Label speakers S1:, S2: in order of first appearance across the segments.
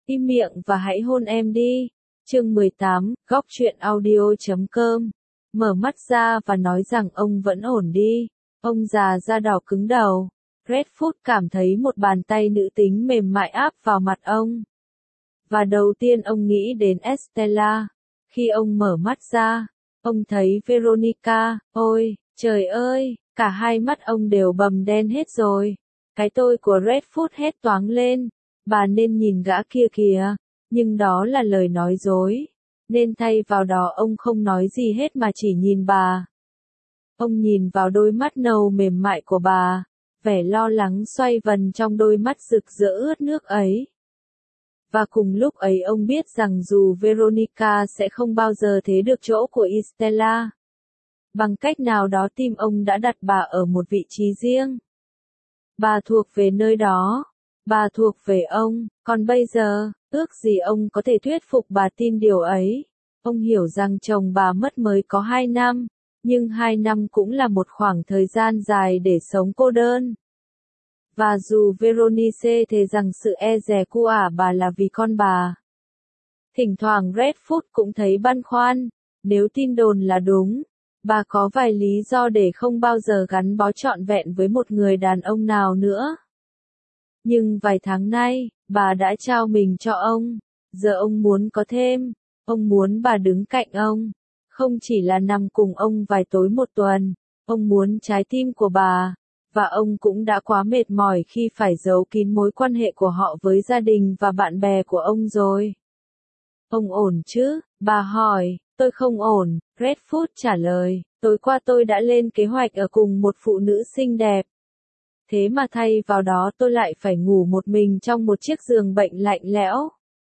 S1: Im miệng và hãy hôn em đi. Chương 18, góc truyện audio.com. Mở mắt ra và nói rằng ông vẫn ổn đi. Ông già da đỏ cứng đầu. Redfoot cảm thấy một bàn tay nữ tính mềm mại áp vào mặt ông. Và đầu tiên ông nghĩ đến Estella. Khi ông mở mắt ra, ông thấy Veronica. Ôi, trời ơi, cả hai mắt ông đều bầm đen hết rồi. Cái tôi của Redfoot hét toáng lên. Bà nên nhìn gã kia kìa. Nhưng đó là lời nói dối. Nên thay vào đó ông không nói gì hết mà chỉ nhìn bà. Ông nhìn vào đôi mắt nâu mềm mại của bà. Vẻ lo lắng xoay vần trong đôi mắt rực rỡ ướt nước ấy. Và cùng lúc ấy ông biết rằng dù Veronica sẽ không bao giờ thế được chỗ của Estella. Bằng cách nào đó tim ông đã đặt bà ở một vị trí riêng. Bà thuộc về nơi đó. Bà thuộc về ông. Còn bây giờ, ước gì ông có thể thuyết phục bà tin điều ấy. Ông hiểu rằng chồng bà mất mới có 2 năm. Nhưng 2 năm cũng là một khoảng thời gian dài để sống cô đơn. Và dù Veronice thề rằng sự e dè của bà là vì con bà. Thỉnh thoảng Redfoot cũng thấy băn khoăn. Nếu tin đồn là đúng, bà có vài lý do để không bao giờ gắn bó trọn vẹn với một người đàn ông nào nữa. Nhưng vài tháng nay, bà đã trao mình cho ông. Giờ ông muốn có thêm. Ông muốn bà đứng cạnh ông. Không chỉ là nằm cùng ông vài tối một tuần. Ông muốn trái tim của bà. Và ông cũng đã quá mệt mỏi khi phải giấu kín mối quan hệ của họ với gia đình và bạn bè của ông rồi. Ông ổn chứ? Bà hỏi. Tôi không ổn, Redfoot trả lời. Tối qua tôi đã lên kế hoạch ở cùng một phụ nữ xinh đẹp. Thế mà thay vào đó tôi lại phải ngủ một mình trong một chiếc giường bệnh lạnh lẽo.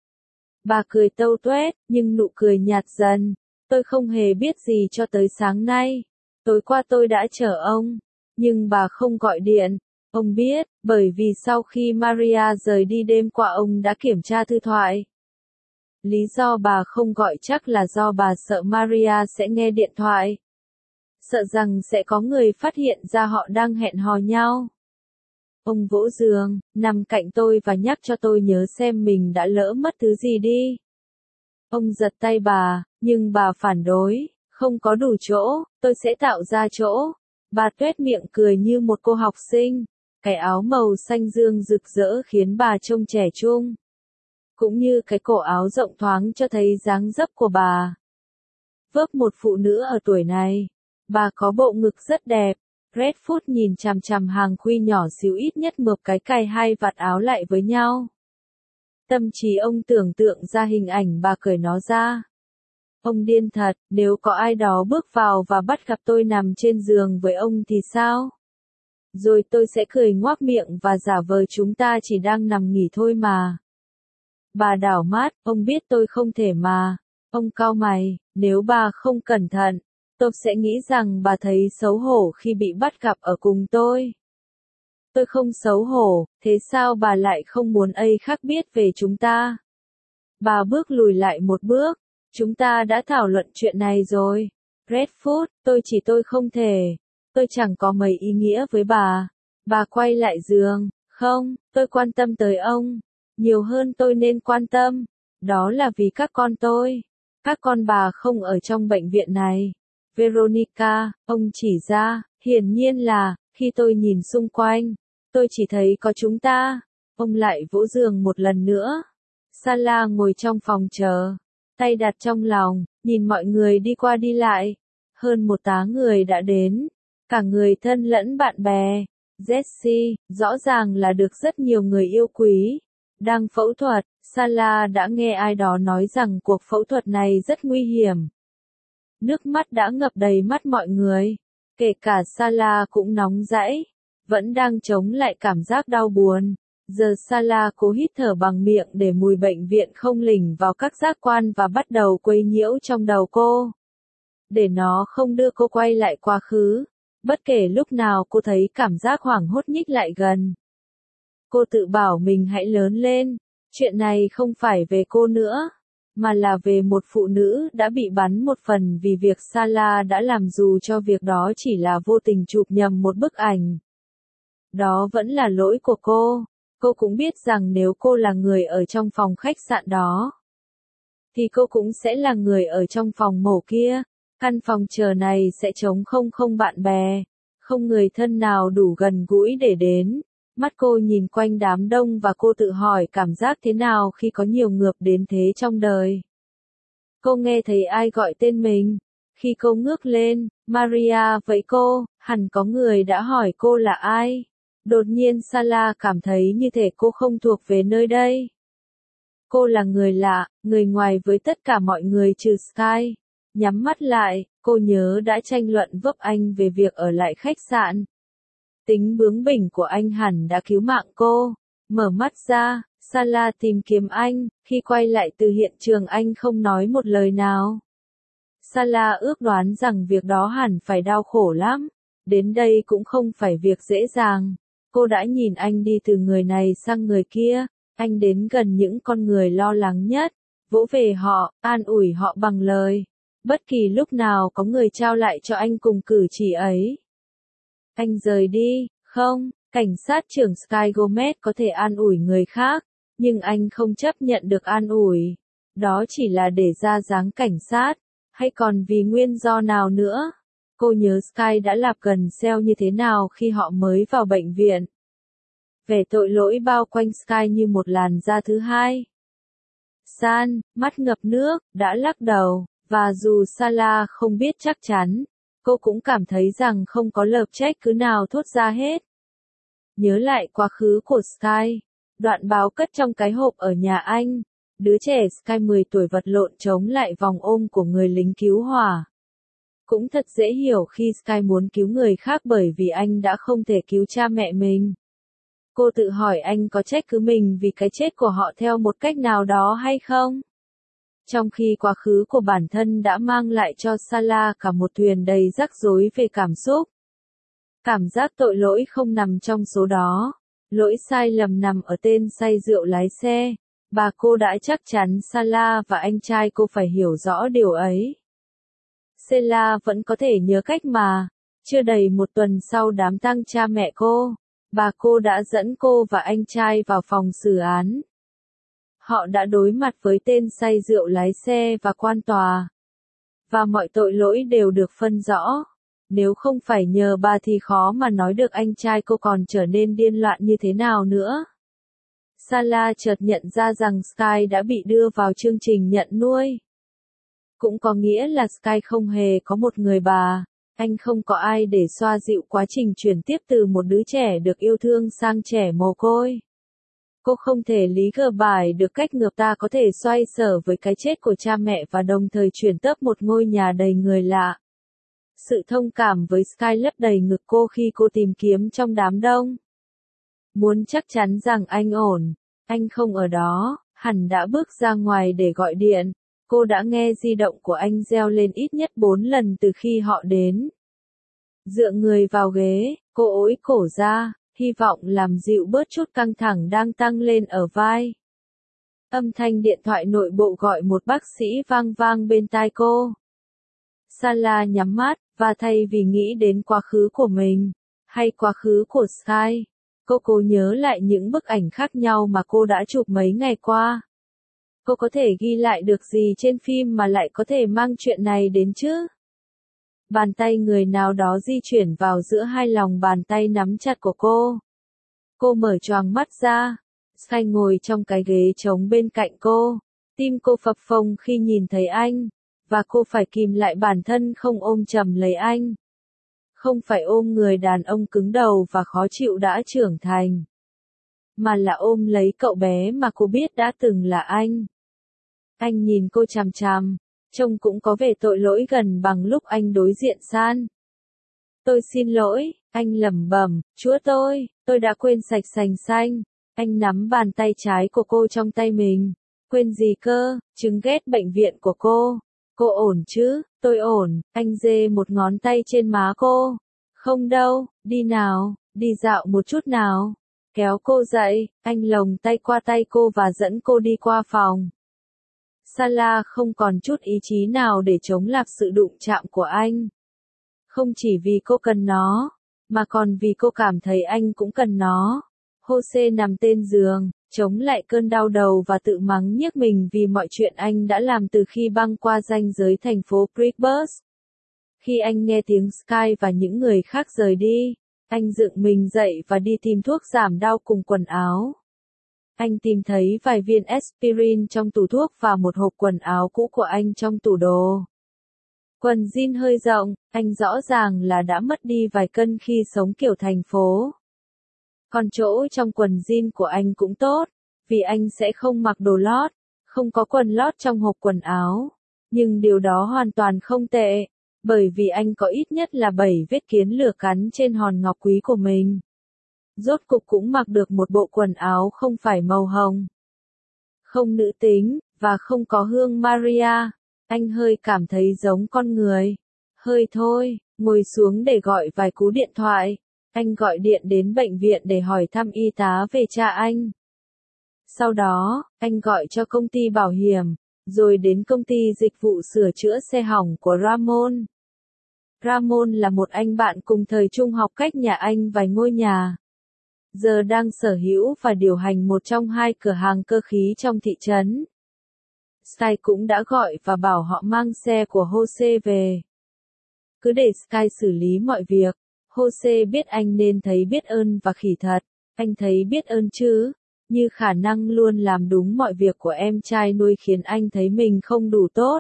S1: Bà cười tâu tuét, nhưng nụ cười nhạt dần. Tôi không hề biết gì cho tới sáng nay. Tối qua tôi đã chờ ông. Nhưng bà không gọi điện. Ông biết, bởi vì sau khi Maria rời đi đêm qua ông đã kiểm tra thư thoại. Lý do bà không gọi chắc là do bà sợ Maria sẽ nghe điện thoại. Sợ rằng sẽ có người phát hiện ra họ đang hẹn hò nhau. Ông vỗ giường, nằm cạnh tôi và nhắc cho tôi nhớ xem mình đã lỡ mất thứ gì đi. Ông giật tay bà, nhưng bà phản đối, không có đủ chỗ, tôi sẽ tạo ra chỗ. Bà tuét miệng cười như một cô học sinh. Cái áo màu xanh dương rực rỡ khiến bà trông trẻ trung. Cũng như cái cổ áo rộng thoáng cho thấy dáng dấp của bà. Vấp một phụ nữ ở tuổi này. Bà có bộ ngực rất đẹp. Redfoot nhìn chằm chằm hàng khuy nhỏ xíu ít nhất mượp cái cài hai vạt áo lại với nhau. Tâm trí ông tưởng tượng ra hình ảnh bà cởi nó ra. Ông điên thật, nếu có ai đó bước vào và bắt gặp tôi nằm trên giường với ông thì sao? Rồi tôi sẽ cười ngoác miệng và giả vờ chúng ta chỉ đang nằm nghỉ thôi mà. Bà đảo mắt, ông biết tôi không thể mà. Ông cau mày, nếu bà không cẩn thận, tôi sẽ nghĩ rằng bà thấy xấu hổ khi bị bắt gặp ở cùng tôi. Tôi không xấu hổ, thế sao bà lại không muốn ai khác biết về chúng ta? Bà bước lùi lại một bước. Chúng ta đã thảo luận chuyện này rồi. Redfoot, tôi không thể. Tôi chẳng có mấy ý nghĩa với bà. Bà quay lại giường. Không, tôi quan tâm tới ông. Nhiều hơn tôi nên quan tâm. Đó là vì các con tôi. Các con bà không ở trong bệnh viện này. Veronica, ông chỉ ra, hiển nhiên là, khi tôi nhìn xung quanh, tôi chỉ thấy có chúng ta. Ông lại vỗ giường một lần nữa. Sala ngồi trong phòng chờ. Tay đặt trong lòng, nhìn mọi người đi qua đi lại. Hơn một tá người đã đến. Cả người thân lẫn bạn bè. Jesse, rõ ràng là được rất nhiều người yêu quý. Đang phẫu thuật, Sala đã nghe ai đó nói rằng cuộc phẫu thuật này rất nguy hiểm. Nước mắt đã ngập đầy mắt mọi người. Kể cả Sala cũng nóng dãi. Vẫn đang chống lại cảm giác đau buồn. Giờ Sala cố hít thở bằng miệng để mùi bệnh viện không lình vào các giác quan và bắt đầu quấy nhiễu trong đầu cô. Để nó không đưa cô quay lại quá khứ. Bất kể lúc nào cô thấy cảm giác hoảng hốt nhích lại gần. Cô tự bảo mình hãy lớn lên. Chuyện này không phải về cô nữa. Mà là về một phụ nữ đã bị bắn một phần vì việc Sala đã làm dù cho việc đó chỉ là vô tình chụp nhầm một bức ảnh. Đó vẫn là lỗi của cô. Cô cũng biết rằng nếu cô là người ở trong phòng khách sạn đó, thì cô cũng sẽ là người ở trong phòng mổ kia. Căn phòng chờ này sẽ trống không bạn bè, không người thân nào đủ gần gũi để đến. Mắt cô nhìn quanh đám đông và cô tự hỏi cảm giác thế nào khi có nhiều ngược đến thế trong đời. Cô nghe thấy ai gọi tên mình. Khi cô ngước lên, Maria vẫy cô, hẳn có người đã hỏi cô là ai. Đột nhiên Sala cảm thấy như thể cô không thuộc về nơi đây. Cô là người lạ, người ngoài với tất cả mọi người trừ Sky. Nhắm mắt lại, cô nhớ đã tranh luận vấp anh về việc ở lại khách sạn. Tính bướng bỉnh của anh hẳn đã cứu mạng cô. Mở mắt ra, Sala tìm kiếm anh, khi quay lại từ hiện trường anh không nói một lời nào. Sala ước đoán rằng việc đó hẳn phải đau khổ lắm. Đến đây cũng không phải việc dễ dàng. Cô đã nhìn anh đi từ người này sang người kia. Anh đến gần những con người lo lắng nhất, vỗ về họ, an ủi họ bằng lời. Bất kỳ lúc nào có người trao lại cho anh cùng cử chỉ ấy. Anh rời đi, không, cảnh sát trưởng Sky Gomez có thể an ủi người khác, nhưng anh không chấp nhận được an ủi. Đó chỉ là để ra dáng cảnh sát, hay còn vì nguyên do nào nữa. Cô nhớ Sky đã lạp gần xeo như thế nào khi họ mới vào bệnh viện. Vẻ tội lỗi bao quanh Sky như một làn da thứ hai. San, mắt ngập nước, đã lắc đầu, và dù Sala không biết chắc chắn, cô cũng cảm thấy rằng không có lợp trách cứ nào thốt ra hết. Nhớ lại quá khứ của Sky, đoạn báo cất trong cái hộp ở nhà anh, đứa trẻ Sky 10 tuổi vật lộn chống lại vòng ôm của người lính cứu hỏa. Cũng thật dễ hiểu khi Sky muốn cứu người khác bởi vì anh đã không thể cứu cha mẹ mình. Cô tự hỏi anh có trách cứ mình vì cái chết của họ theo một cách nào đó hay không? Trong khi quá khứ của bản thân đã mang lại cho Sala cả một thuyền đầy rắc rối về cảm xúc. Cảm giác tội lỗi không nằm trong số đó. Lỗi sai lầm nằm ở tên say rượu lái xe. Bà cô đã chắc chắn Sala và anh trai cô phải hiểu rõ điều ấy. Sela vẫn có thể nhớ cách mà. Chưa đầy một tuần sau đám tang cha mẹ cô, bà cô đã dẫn cô và anh trai vào phòng xử án. Họ đã đối mặt với tên say rượu lái xe và quan tòa. Và mọi tội lỗi đều được phân rõ. Nếu không phải nhờ bà thì khó mà nói được anh trai cô còn trở nên điên loạn như thế nào nữa. Sala chợt nhận ra rằng Sky đã bị đưa vào chương trình nhận nuôi. Cũng có nghĩa là Sky không hề có một người bà. Anh không có ai để xoa dịu quá trình chuyển tiếp từ một đứa trẻ được yêu thương sang trẻ mồ côi. Cô không thể lý gờ bài được cách người ta có thể xoay sở với cái chết của cha mẹ và đồng thời chuyển tấp một ngôi nhà đầy người lạ. Sự thông cảm với Sky lấp đầy ngực cô khi cô tìm kiếm trong đám đông. Muốn chắc chắn rằng anh ổn, anh không ở đó, hẳn đã bước ra ngoài để gọi điện. Cô đã nghe di động của anh reo lên ít nhất 4 lần từ khi họ đến. Dựa người vào ghế, cô ối cổ ra, hy vọng làm dịu bớt chút căng thẳng đang tăng lên ở vai. Âm thanh điện thoại nội bộ gọi một bác sĩ vang vang bên tai cô. Sala nhắm mắt, và thay vì nghĩ đến quá khứ của mình, hay quá khứ của Sky, cô cố nhớ lại những bức ảnh khác nhau mà cô đã chụp mấy ngày qua. Cô có thể ghi lại được gì trên phim mà lại có thể mang chuyện này đến chứ? Bàn tay người nào đó di chuyển vào giữa hai lòng bàn tay nắm chặt của cô. Cô mở choàng mắt ra. Sky ngồi trong cái ghế trống bên cạnh cô. Tim cô phập phồng khi nhìn thấy anh. Và cô phải kìm lại bản thân không ôm chầm lấy anh. Không phải ôm người đàn ông cứng đầu và khó chịu đã trưởng thành. Mà là ôm lấy cậu bé mà cô biết đã từng là anh. Anh nhìn cô chằm chằm, trông cũng có vẻ tội lỗi gần bằng lúc anh đối diện San. Tôi xin lỗi, anh lẩm bẩm, chúa tôi đã quên sạch sành xanh. Anh nắm bàn tay trái của cô trong tay mình. Quên gì cơ, chứng ghét bệnh viện của cô. Cô ổn chứ, tôi ổn, anh giơ một ngón tay trên má cô. Không đâu, đi nào, đi dạo một chút nào. Kéo cô dậy, anh lồng tay qua tay cô và dẫn cô đi qua phòng. Sala không còn chút ý chí nào để chống lại sự đụng chạm của anh. Không chỉ vì cô cần nó, mà còn vì cô cảm thấy anh cũng cần nó. Jose nằm trên giường, chống lại cơn đau đầu và tự mắng nhiếc mình vì mọi chuyện anh đã làm từ khi băng qua ranh giới thành phố Brickbus. Khi anh nghe tiếng Sky và những người khác rời đi, anh dựng mình dậy và đi tìm thuốc giảm đau cùng quần áo. Anh tìm thấy vài viên aspirin trong tủ thuốc và một hộp quần áo cũ của anh trong tủ đồ. Quần jean hơi rộng, anh rõ ràng là đã mất đi vài cân khi sống kiểu thành phố. Còn chỗ trong quần jean của anh cũng tốt, vì anh sẽ không mặc đồ lót, không có quần lót trong hộp quần áo. Nhưng điều đó hoàn toàn không tệ, bởi vì anh có ít nhất là 7 vết kiến lửa cắn trên hòn ngọc quý của mình. Rốt cục cũng mặc được một bộ quần áo không phải màu hồng, không nữ tính, và không có hương Maria. Anh hơi cảm thấy giống con người. Hơi thôi, ngồi xuống để gọi vài cú điện thoại. Anh gọi điện đến bệnh viện để hỏi thăm y tá về cha anh. Sau đó, anh gọi cho công ty bảo hiểm, rồi đến công ty dịch vụ sửa chữa xe hỏng của Ramon. Ramon là một anh bạn cùng thời trung học cách nhà anh vài ngôi nhà. Giờ đang sở hữu và điều hành một trong 2 cửa hàng cơ khí trong thị trấn. Sky cũng đã gọi và bảo họ mang xe của Jose về. Cứ để Sky xử lý mọi việc. Jose biết anh nên thấy biết ơn và khỉ thật. Anh thấy biết ơn chứ, như khả năng luôn làm đúng mọi việc của em trai nuôi khiến anh thấy mình không đủ tốt.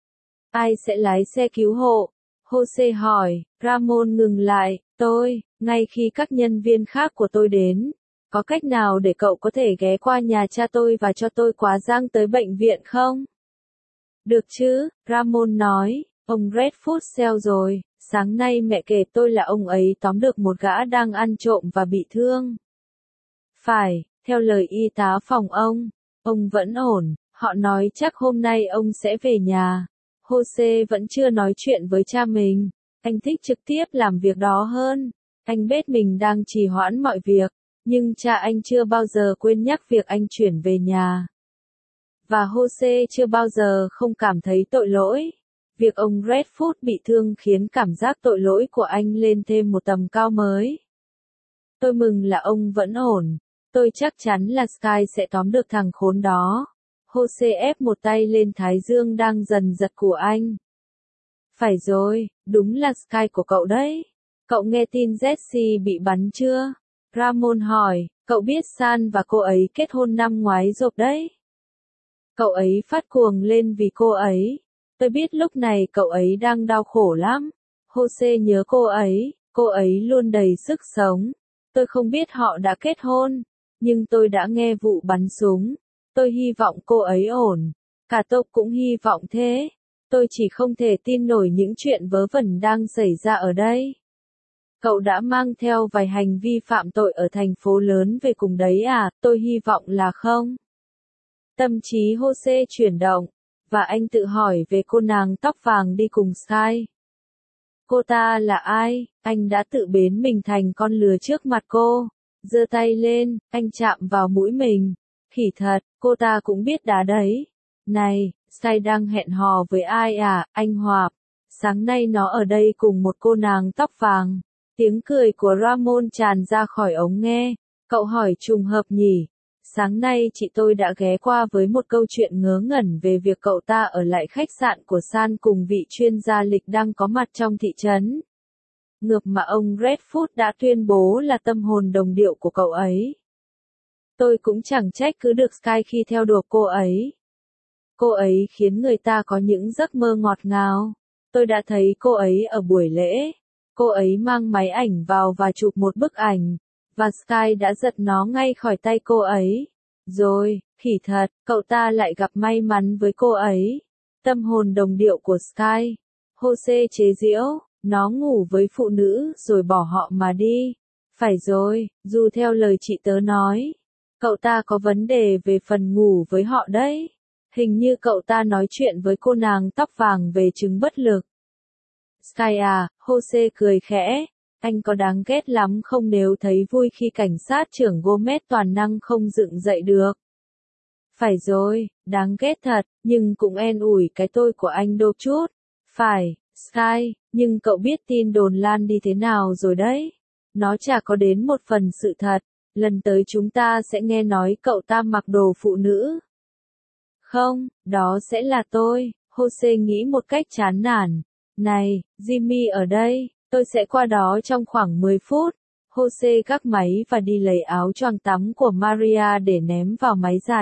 S1: Ai sẽ lái xe cứu hộ? Jose hỏi. Ramon ngừng lại. Tôi, ngay khi các nhân viên khác của tôi đến. Có cách nào để cậu có thể ghé qua nhà cha tôi và cho tôi quá giang tới bệnh viện không? Được chứ, Ramon nói. Ông Redfoot Sale rồi. Sáng nay mẹ kể tôi là ông ấy tóm được một gã đang ăn trộm và bị thương. Phải, theo lời y tá phòng ông vẫn ổn. Họ nói chắc hôm nay ông sẽ về nhà. Jose vẫn chưa nói chuyện với cha mình. Anh thích trực tiếp làm việc đó hơn. Anh biết mình đang trì hoãn mọi việc, nhưng cha anh chưa bao giờ quên nhắc việc anh chuyển về nhà. Và Jose chưa bao giờ không cảm thấy tội lỗi. Việc ông Redfoot bị thương khiến cảm giác tội lỗi của anh lên thêm một tầm cao mới. Tôi mừng là ông vẫn ổn. Tôi chắc chắn là Sky sẽ tóm được thằng khốn đó. Jose ép một tay lên thái dương đang dần giật của anh. Phải rồi, đúng là Sky của cậu đấy. Cậu nghe tin Jessie bị bắn chưa? Ramon hỏi, cậu biết San và cô ấy kết hôn năm ngoái rồi đấy. Cậu ấy phát cuồng lên vì cô ấy. Tôi biết lúc này cậu ấy đang đau khổ lắm. Jose nhớ cô ấy luôn đầy sức sống. Tôi không biết họ đã kết hôn, nhưng tôi đã nghe vụ bắn súng. Tôi hy vọng cô ấy ổn. Cả tôi cũng hy vọng thế. Tôi chỉ không thể tin nổi những chuyện vớ vẩn đang xảy ra ở đây. Cậu đã mang theo vài hành vi phạm tội ở thành phố lớn về cùng đấy à? Tôi hy vọng là không. Tâm trí Jose chuyển động, và anh tự hỏi về cô nàng tóc vàng đi cùng Sky. Cô ta là ai? Anh đã tự biến mình thành con lừa trước mặt cô. Giơ tay lên, anh chạm vào mũi mình. Khỉ thật, cô ta cũng biết đá đấy. Này, Sky đang hẹn hò với ai à? Anh Hòa. Sáng nay nó ở đây cùng một cô nàng tóc vàng. Tiếng cười của Ramon tràn ra khỏi ống nghe. Cậu hỏi trùng hợp nhỉ? Sáng nay chị tôi đã ghé qua với một câu chuyện ngớ ngẩn về việc cậu ta ở lại khách sạn của San cùng vị chuyên gia lịch đang có mặt trong thị trấn. Ngược mà ông Redfoot đã tuyên bố là tâm hồn đồng điệu của cậu ấy. Tôi cũng chẳng trách cứ được Sky khi theo đuổi cô ấy. Cô ấy khiến người ta có những giấc mơ ngọt ngào. Tôi đã thấy cô ấy ở buổi lễ. Cô ấy mang máy ảnh vào và chụp một bức ảnh. Và Sky đã giật nó ngay khỏi tay cô ấy. Rồi, khỉ thật, cậu ta lại gặp may mắn với cô ấy. Tâm hồn đồng điệu của Sky. Jose chế giễu, nó ngủ với phụ nữ rồi bỏ họ mà đi. Phải rồi, dù theo lời chị tớ nói. Cậu ta có vấn đề về phần ngủ với họ đấy. Hình như cậu ta nói chuyện với cô nàng tóc vàng về chứng bất lực. Sky à, Jose cười khẽ. Anh có đáng ghét lắm không nếu thấy vui khi cảnh sát trưởng Gomez toàn năng không dựng dậy được. Phải rồi, đáng ghét thật, nhưng cũng an ủi cái tôi của anh đôi chút. Phải, Sky, nhưng cậu biết tin đồn lan đi thế nào rồi đấy. Nó chả có đến một phần sự thật. lần tới chúng ta sẽ nghe nói cậu ta mặc đồ phụ nữ. Không, đó sẽ là tôi, Jose nghĩ một cách chán nản. Này, Jimmy ở đây, tôi sẽ qua đó trong khoảng 10 phút. Jose gác máy và đi lấy áo choàng tắm của Maria để ném vào máy giặt.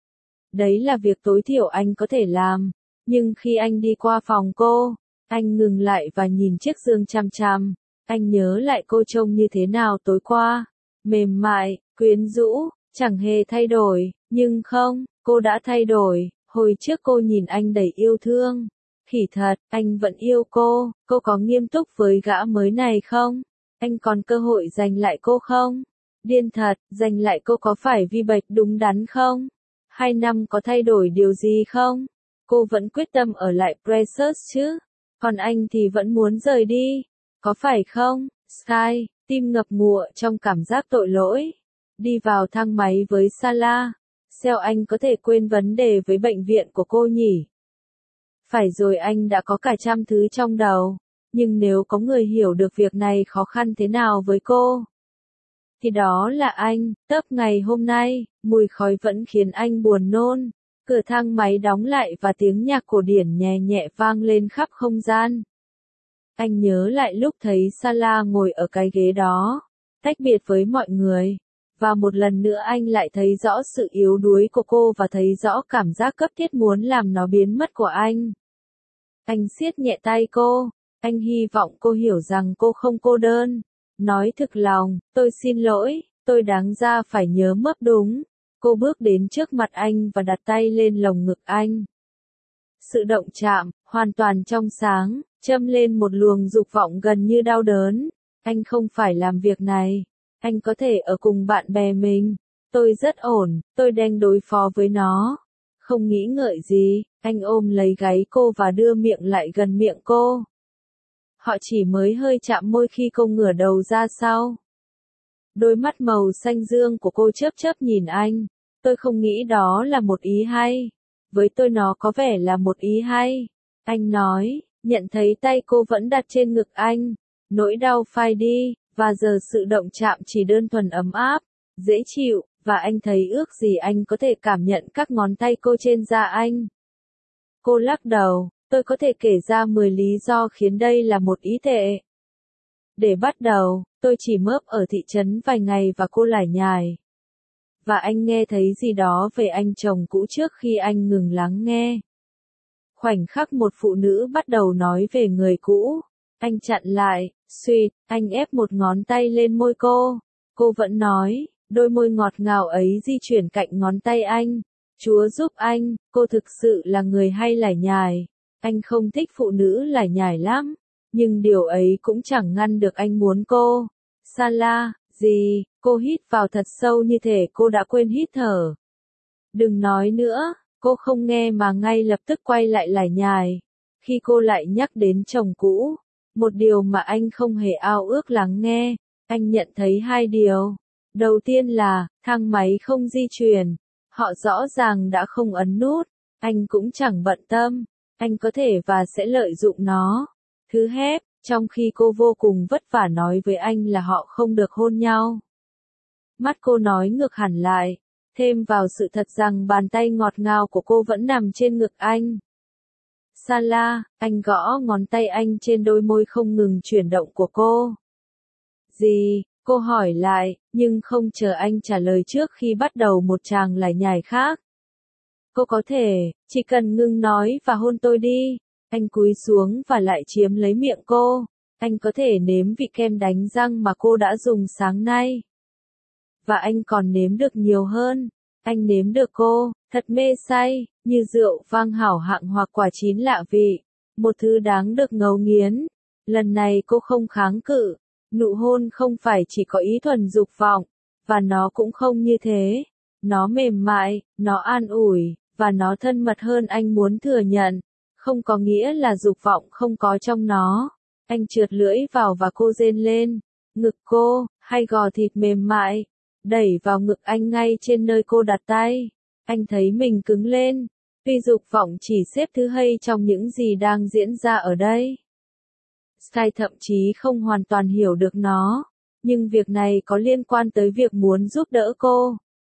S1: Đấy là việc tối thiểu anh có thể làm. Nhưng khi anh đi qua phòng cô, anh ngừng lại và nhìn chiếc giường chằm chằm. Anh nhớ lại cô trông như thế nào tối qua. Mềm mại, quyến rũ, chẳng hề thay đổi. Nhưng không, cô đã thay đổi. Hồi trước cô nhìn anh đầy yêu thương. Khỉ thật, anh vẫn yêu cô có nghiêm túc với gã mới này không? Anh còn cơ hội giành lại cô không? Điên thật, giành lại cô có phải vì bệnh đúng đắn không? 2 năm có thay đổi điều gì không? Cô vẫn quyết tâm ở lại Precious chứ? Còn anh thì vẫn muốn rời đi. Có phải không, Sky? Tim ngập ngụa trong cảm giác tội lỗi. Đi vào thang máy với Sala. Sao anh có thể quên vấn đề với bệnh viện của cô nhỉ? Phải rồi, anh đã có cả trăm thứ trong đầu. Nhưng nếu có người hiểu được việc này khó khăn thế nào với cô, thì đó là anh. Tấp ngày hôm nay, mùi khói vẫn khiến anh buồn nôn. Cửa thang máy đóng lại và tiếng nhạc cổ điển nhẹ nhẹ vang lên khắp không gian. Anh nhớ lại lúc thấy Sala ngồi ở cái ghế đó, tách biệt với mọi người. Và một lần nữa anh lại thấy rõ sự yếu đuối của cô và thấy rõ cảm giác cấp thiết muốn làm nó biến mất của anh. Anh siết nhẹ tay cô. Anh hy vọng cô hiểu rằng cô không cô đơn. Nói thực lòng, tôi xin lỗi, tôi đáng ra phải nhớ mất đúng. Cô bước đến trước mặt anh và đặt tay lên lồng ngực anh. Sự động chạm, hoàn toàn trong sáng, châm lên một luồng dục vọng gần như đau đớn. Anh không phải làm việc này. Anh có thể ở cùng bạn bè mình. Tôi rất ổn, tôi đang đối phó với nó. Không nghĩ ngợi gì, anh ôm lấy gáy cô và đưa miệng lại gần miệng cô. Họ chỉ mới hơi chạm môi khi cô ngửa đầu ra sau. Đôi mắt màu xanh dương của cô chớp chớp nhìn anh. Tôi không nghĩ đó là một ý hay. Với tôi nó có vẻ là một ý hay. Anh nói, nhận thấy tay cô vẫn đặt trên ngực anh. Nỗi đau phai đi, và giờ sự động chạm chỉ đơn thuần ấm áp, dễ chịu, và anh thấy ước gì anh có thể cảm nhận các ngón tay cô trên da anh. Cô lắc đầu, tôi có thể kể ra 10 lý do khiến đây là một ý tệ. Để bắt đầu, tôi chỉ mớp ở thị trấn vài ngày và cô lải nhải. Và anh nghe thấy gì đó về anh chồng cũ trước khi anh ngừng lắng nghe. Khoảnh khắc một phụ nữ bắt đầu nói về người cũ, anh chặn lại, suýt, anh ép một ngón tay lên môi cô. Cô vẫn nói, đôi môi ngọt ngào ấy di chuyển cạnh ngón tay anh. Chúa giúp anh, cô thực sự là người hay lải nhải. Anh không thích phụ nữ lải nhải lắm, nhưng điều ấy cũng chẳng ngăn được anh muốn cô. Sala, gì? Cô hít vào thật sâu như thể cô đã quên hít thở. Đừng nói nữa, cô không nghe mà ngay lập tức quay lại lải nhải. Khi cô lại nhắc đến chồng cũ, một điều mà anh không hề ao ước lắng nghe, anh nhận thấy 2 điều. Đầu tiên là, thang máy không di chuyển. Họ rõ ràng đã không ấn nút. Anh cũng chẳng bận tâm. Anh có thể và sẽ lợi dụng nó. Thứ hết, trong khi cô vô cùng vất vả nói với anh là họ không được hôn nhau. Mắt cô nói ngược hẳn lại, thêm vào sự thật rằng bàn tay ngọt ngào của cô vẫn nằm trên ngực anh. Sala, anh gõ ngón tay anh trên đôi môi không ngừng chuyển động của cô. Gì? Cô hỏi lại, nhưng không chờ anh trả lời trước khi bắt đầu một tràng lải nhải khác. Cô có thể, chỉ cần ngừng nói và hôn tôi đi. Anh cúi xuống và lại chiếm lấy miệng cô. Anh có thể nếm vị kem đánh răng mà cô đã dùng sáng nay. Và anh còn nếm được nhiều hơn. Anh nếm được cô, thật mê say, như rượu vang hảo hạng hoặc quả chín lạ vị. Một thứ đáng được ngấu nghiến. Lần này cô không kháng cự. Nụ hôn không phải chỉ có ý thuần dục vọng, và nó cũng không như thế. Nó mềm mại, nó an ủi, và nó thân mật hơn anh muốn thừa nhận. Không có nghĩa là dục vọng không có trong nó. Anh trượt lưỡi vào và cô rên lên. Ngực cô, hay gò thịt mềm mại, đẩy vào ngực anh ngay trên nơi cô đặt tay. Anh thấy mình cứng lên, vì dục vọng chỉ xếp thứ hay trong những gì đang diễn ra ở đây. Sky thậm chí không hoàn toàn hiểu được nó. nhưng việc này có liên quan tới việc muốn giúp đỡ cô.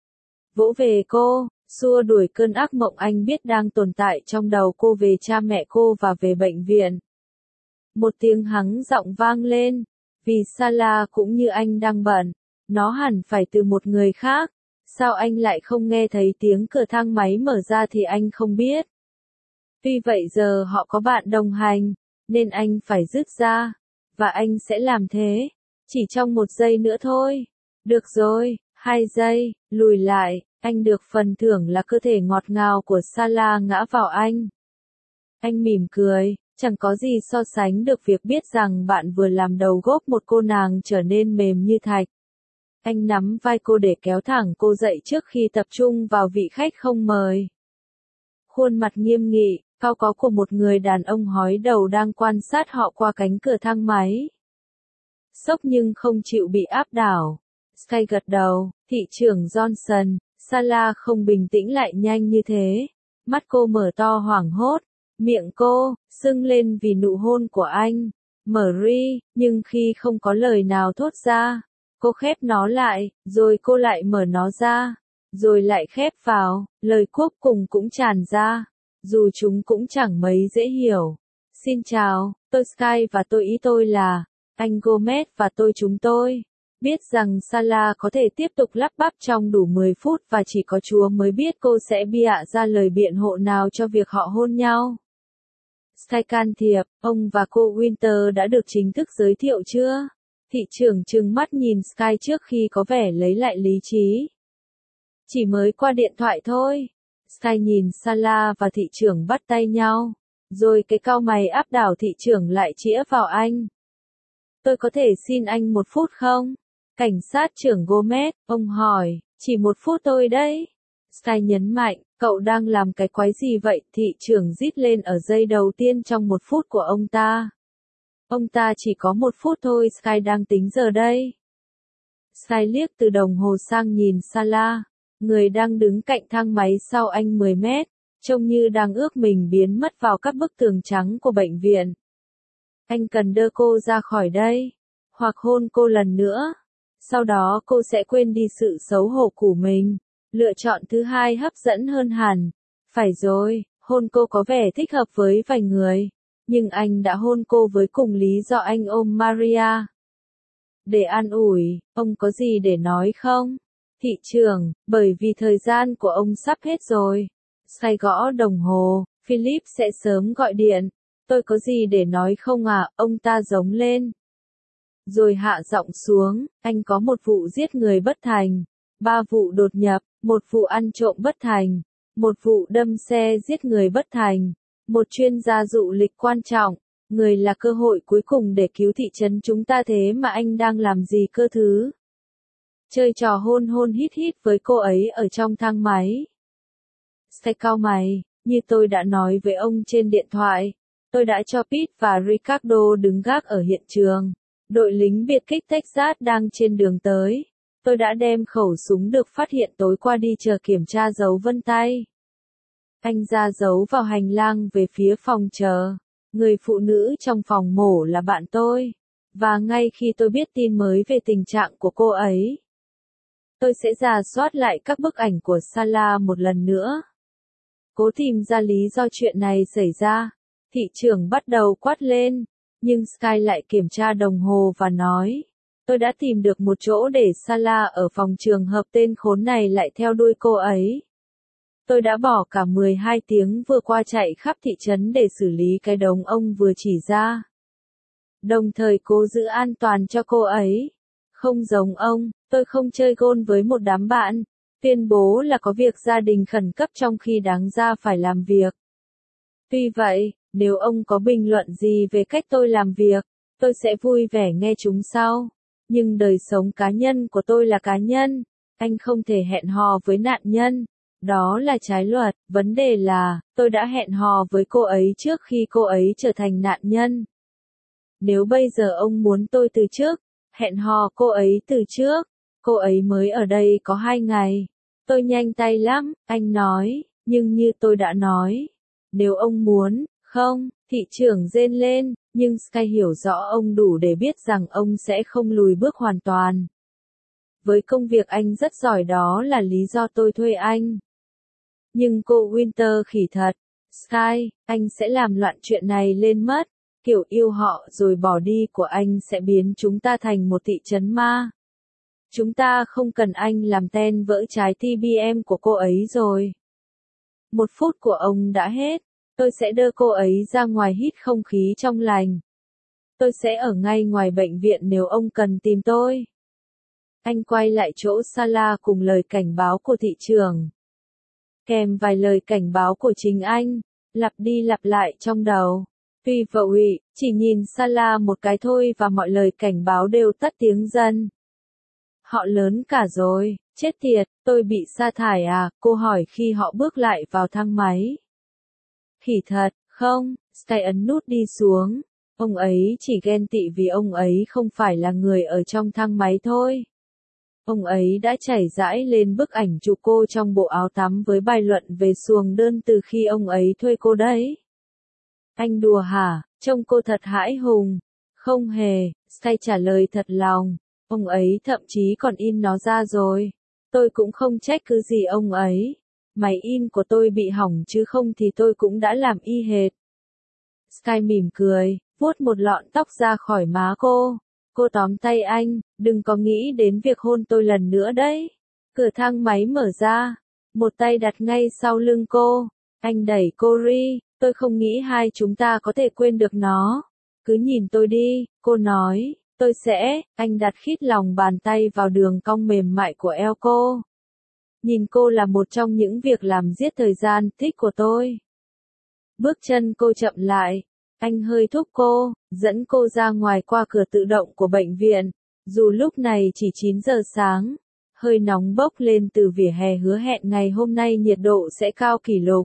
S1: Vỗ về cô, xua đuổi cơn ác mộng anh biết đang tồn tại trong đầu cô về cha mẹ cô và về bệnh viện. Một tiếng hắng giọng vang lên, vì Sala cũng như anh đang bận, nó hẳn phải từ một người khác, sao anh lại không nghe thấy tiếng cửa thang máy mở ra thì anh không biết. Tuy vậy giờ họ có bạn đồng hành, nên anh phải dứt ra, và anh sẽ làm thế, chỉ trong 1 giây nữa thôi. Được rồi, 2 giây, lùi lại, anh được phần thưởng là cơ thể ngọt ngào của Sala ngã vào anh. Anh mỉm cười, chẳng có gì so sánh được việc biết rằng bạn vừa làm đầu gốc một cô nàng trở nên mềm như thạch. Anh nắm vai cô để kéo thẳng cô dậy trước khi tập trung vào vị khách không mời. Khuôn mặt nghiêm nghị, cao có của một người đàn ông hói đầu đang quan sát họ qua cánh cửa thang máy. Sốc nhưng không chịu bị áp đảo. Sky gật đầu, thị trưởng Johnson, Sala không bình tĩnh lại nhanh như thế. Mắt cô mở to hoảng hốt, miệng cô sưng lên vì nụ hôn của anh. Marie, nhưng khi không có lời nào thốt ra, cô khép nó lại, rồi cô lại mở nó ra, rồi lại khép vào, lời cuối cùng cũng tràn ra, dù chúng cũng chẳng mấy dễ hiểu. Xin chào, tôi Sky và ý tôi là, anh Gomez và chúng tôi. Biết rằng Sala có thể tiếp tục lắp bắp trong đủ 10 phút và chỉ có Chúa mới biết cô sẽ bịa ra lời biện hộ nào cho việc họ hôn nhau. Sky can thiệp, ông và cô Winter đã được chính thức giới thiệu chưa? Thị trưởng trừng mắt nhìn Sky trước khi có vẻ lấy lại lý trí. Chỉ mới qua điện thoại thôi. Sky nhìn Sala và thị trưởng bắt tay nhau. Rồi cái cau mày áp đảo thị trưởng lại chĩa vào anh. Tôi có thể xin anh 1 phút không? Cảnh sát trưởng Gomez, ông hỏi, chỉ 1 phút thôi đấy. Sky nhấn mạnh, cậu đang làm cái quái gì vậy? Thị trưởng rít lên ở giây đầu tiên trong 1 phút của ông ta. Ông ta chỉ có 1 phút thôi, Sky đang tính giờ đây. Sky liếc từ đồng hồ sang nhìn Sala, người đang đứng cạnh thang máy sau anh 10 mét, trông như đang ước mình biến mất vào các bức tường trắng của bệnh viện. Anh cần đưa cô ra khỏi đây, hoặc hôn cô lần nữa. Sau đó cô sẽ quên đi sự xấu hổ của mình. Lựa chọn thứ hai hấp dẫn hơn hẳn. Phải rồi, hôn cô có vẻ thích hợp với vài người. Nhưng anh đã hôn cô với cùng lý do anh ôm Maria. Để an ủi, ông có gì để nói không? Thị trưởng, bởi vì thời gian của ông sắp hết rồi. Sky gõ đồng hồ, Philip sẽ sớm gọi điện. Tôi có gì để nói không à? Ông ta giống lên. Rồi hạ giọng xuống, anh có 1 vụ giết người bất thành, 3 vụ đột nhập, 1 vụ ăn trộm bất thành, 1 vụ đâm xe giết người bất thành, 1 chuyên gia dụ lịch quan trọng, người là cơ hội cuối cùng để cứu thị trấn chúng ta thế mà anh đang làm gì cơ thứ? Chơi trò hôn hôn hít hít với cô ấy ở trong thang máy. Sky cau mày, như tôi đã nói với ông trên điện thoại, tôi đã cho Pete và Ricardo đứng gác ở hiện trường. Đội lính biệt kích Texas đang trên đường tới. Tôi đã đem khẩu súng được phát hiện tối qua đi chờ kiểm tra dấu vân tay. Anh ra dấu vào hành lang về phía phòng chờ. Người phụ nữ trong phòng mổ là bạn tôi. Và ngay khi tôi biết tin mới về tình trạng của cô ấy, tôi sẽ rà soát lại các bức ảnh của Sala một lần nữa. Cố tìm ra lý do chuyện này xảy ra. Thị trưởng bắt đầu quát lên. Nhưng Sky lại kiểm tra đồng hồ và nói, tôi đã tìm được một chỗ để Sala ở phòng trường hợp tên khốn này lại theo đuôi cô ấy. Tôi đã bỏ cả 12 tiếng vừa qua chạy khắp thị trấn để xử lý cái đống ông vừa chỉ ra. Đồng thời cố giữ an toàn cho cô ấy. Không giống ông, tôi không chơi gôn với một đám bạn, tuyên bố là có việc gia đình khẩn cấp trong khi đáng ra phải làm việc. Tuy vậy, nếu ông có bình luận gì về cách tôi làm việc, tôi sẽ vui vẻ nghe chúng sau. Nhưng đời sống cá nhân của tôi là cá nhân. Anh không thể hẹn hò với nạn nhân. Đó là trái luật. Vấn đề là, tôi đã hẹn hò với cô ấy trước khi cô ấy trở thành nạn nhân. Nếu bây giờ ông muốn tôi từ chức, hẹn hò cô ấy từ trước. Cô ấy mới ở đây có 2 ngày. Tôi nhanh tay lắm, anh nói. Nhưng như tôi đã nói, nếu ông muốn, không, thị trưởng rên lên, Nhưng Sky hiểu rõ ông đủ để biết rằng ông sẽ không lùi bước hoàn toàn. Với công việc anh rất giỏi đó là lý do tôi thuê anh. Nhưng cô Winter khỉ thật. Sky, anh sẽ làm loạn chuyện này lên mất. Kiểu yêu họ rồi bỏ đi của anh sẽ biến chúng ta thành một thị trấn ma. Chúng ta không cần anh làm ten vỡ trái tim em của cô ấy rồi. 1 phút của ông đã hết. Tôi sẽ đưa cô ấy ra ngoài hít không khí trong lành. Tôi sẽ ở ngay ngoài bệnh viện nếu ông cần tìm tôi. Anh quay lại chỗ Sala cùng lời cảnh báo của thị trưởng. Kèm vài lời cảnh báo của chính anh, lặp đi lặp lại trong đầu. Tuy vậy, chỉ nhìn Sala một cái thôi và mọi lời cảnh báo đều tắt tiếng dần. Họ lớn cả rồi, chết tiệt, tôi bị sa thải à, cô hỏi khi họ bước lại vào thang máy. Khỉ thật, không, Sky ấn nút đi xuống. Ông ấy chỉ ghen tị vì ông ấy không phải là người ở trong thang máy thôi. Ông ấy đã chảy rãi lên bức ảnh chụp cô trong bộ áo tắm với bài luận về xuồng đơn từ khi ông ấy thuê cô đấy. Anh đùa hả, trông cô thật hãi hùng. Không hề, Sky trả lời thật lòng. Ông ấy thậm chí còn in nó ra rồi. Tôi cũng không trách cứ gì ông ấy. Máy in của tôi bị hỏng chứ không thì tôi cũng đã làm y hệt. Sky mỉm cười, vuốt một lọn tóc ra khỏi má cô. Cô tóm tay anh, đừng có nghĩ đến việc hôn tôi lần nữa đấy. Cửa thang máy mở ra, một tay đặt ngay sau lưng cô. Anh đẩy cô Ri, tôi không nghĩ hai chúng ta có thể quên được nó. Cứ nhìn tôi đi, cô nói, tôi sẽ, anh đặt khít lòng bàn tay vào đường cong mềm mại của eo cô. Nhìn cô là một trong những việc làm giết thời gian thích của tôi. Bước chân cô chậm lại. Anh hơi thúc cô, dẫn cô ra ngoài qua cửa tự động của bệnh viện. Dù lúc này chỉ 9 giờ sáng, hơi nóng bốc lên từ vỉa hè hứa hẹn ngày hôm nay nhiệt độ sẽ cao kỷ lục.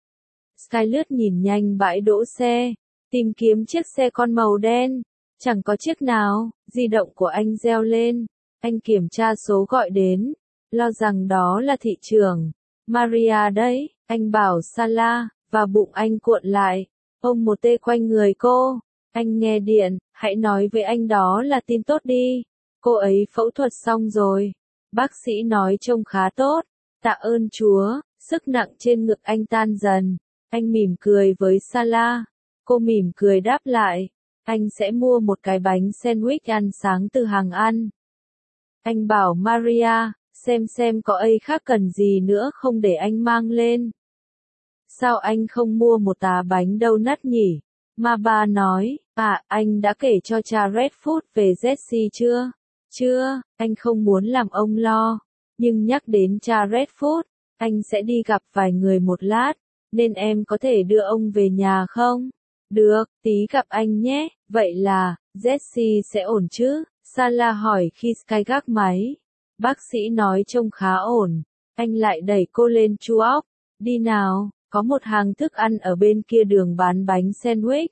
S1: Sky lướt nhìn nhanh bãi đỗ xe, tìm kiếm chiếc xe con màu đen. Chẳng có chiếc nào, di động của anh reo lên. Anh kiểm tra số gọi đến, lo rằng đó là thị trưởng. Maria đấy, anh bảo Sala, và bụng anh cuộn lại. Ôm một tê quanh người cô. Anh nghe điện, hãy nói với anh đó là tin tốt đi. Cô ấy phẫu thuật xong rồi. Bác sĩ nói trông khá tốt. Tạ ơn Chúa, sức nặng trên ngực anh tan dần. Anh mỉm cười với Sala. Cô mỉm cười đáp lại. Anh sẽ mua một cái bánh sandwich ăn sáng từ hàng ăn. Anh bảo Maria, xem có ai khác cần gì nữa không để anh mang lên. Sao anh không mua một tá bánh donut nhỉ? Ma ba nói, anh đã kể cho cha Redfoot về Jesse chưa? Chưa, anh không muốn làm ông lo. Nhưng nhắc đến cha Redfoot, anh sẽ đi gặp vài người một lát, nên em có thể đưa ông về nhà không? Được, tí gặp anh nhé, vậy là, Jesse sẽ ổn chứ? Sala hỏi khi Sky gác máy. Bác sĩ nói trông khá ổn. Anh lại đẩy cô lên chu óc. Đi nào. Có một hàng thức ăn ở bên kia đường bán bánh sandwich.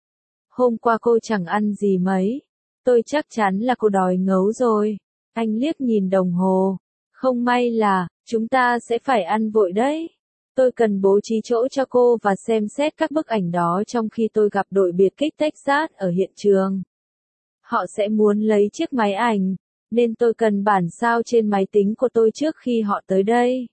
S1: Hôm qua cô chẳng ăn gì mấy. Tôi chắc chắn là cô đói ngấu rồi. Anh liếc nhìn đồng hồ. Không may là, chúng ta sẽ phải ăn vội đấy. Tôi cần bố trí chỗ cho cô và xem xét các bức ảnh đó trong khi tôi gặp đội biệt kích Texas ở hiện trường. Họ sẽ muốn lấy chiếc máy ảnh, nên tôi cần bản sao trên máy tính của tôi trước khi họ tới đây.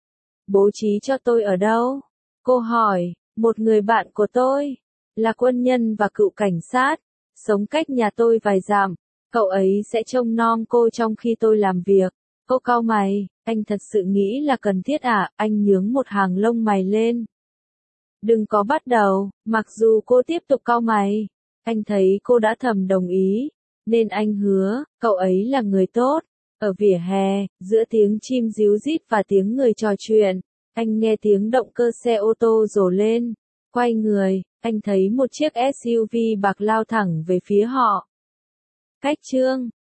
S1: Bố trí cho tôi ở đâu? Cô hỏi, một người bạn của tôi, là quân nhân và cựu cảnh sát, sống cách nhà tôi vài dặm, cậu ấy sẽ trông nom cô trong khi tôi làm việc. Cô cau mày, anh thật sự nghĩ là cần thiết à? Anh nhướng một hàng lông mày lên. Đừng có bắt đầu, mặc dù cô tiếp tục cau mày. Anh thấy cô đã thầm đồng ý, nên anh hứa, cậu ấy là người tốt. Ở vỉa hè, giữa tiếng chim ríu rít và tiếng người trò chuyện, anh nghe tiếng động cơ xe ô tô rồ lên. Quay người, anh thấy một chiếc SUV bạc lao thẳng về phía họ. Cách chương